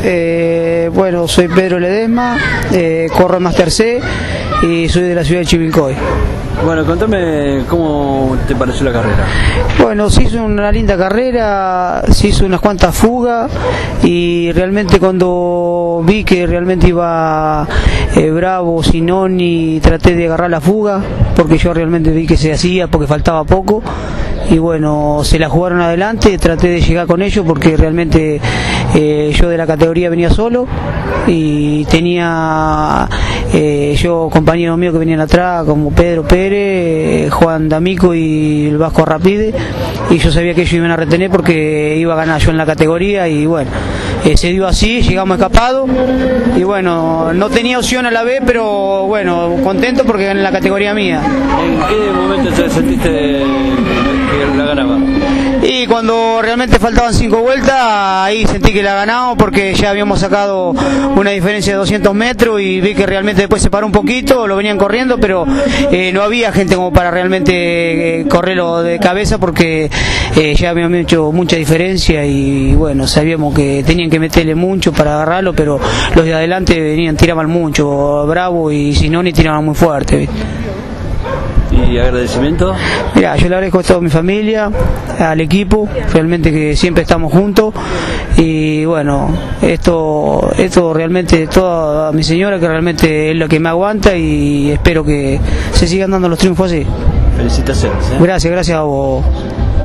Bueno, soy Pedro Ledesma, corro en Master C y soy de la ciudad de Chivilcoy. Bueno, contame cómo te pareció la carrera. Bueno, se hizo una linda carrera, se hizo unas cuantas fugas y realmente cuando vi que realmente iba Bravo, Sinoni, traté de agarrar la fuga porque yo realmente vi que se hacía porque faltaba poco y bueno, se la jugaron adelante, traté de llegar con ellos porque realmente yo de la categoría venía solo y tenía yo compañeros míos que venían atrás como Pedro Pérez, Juan D'Amico y el Vasco Rapide, y yo sabía que ellos iban a retener porque iba a ganar yo en la categoría y bueno, se dio así, llegamos escapados y bueno, no tenía opción a la vez, pero bueno, contento porque gané la categoría mía. ¿En qué momento te sentiste que la ganaba? Y cuando realmente faltaban 5 vueltas, ahí sentí que la ganamos porque ya habíamos sacado una diferencia de 200 metros y vi que realmente después se paró un poquito, lo venían corriendo, pero no había gente como para realmente correrlo de cabeza porque ya habíamos hecho mucha diferencia y bueno, sabíamos que tenían que meterle mucho para agarrarlo, pero los de adelante tiraban mucho, Bravo y Sinoni tiraban muy fuerte, ¿viste? ¿Y agradecimiento? Mira, yo le agradezco a toda mi familia, al equipo, realmente que siempre estamos juntos y bueno, esto realmente, toda mi señora que realmente es lo que me aguanta y espero que se sigan dando los triunfos así. Felicitaciones. Gracias a vos.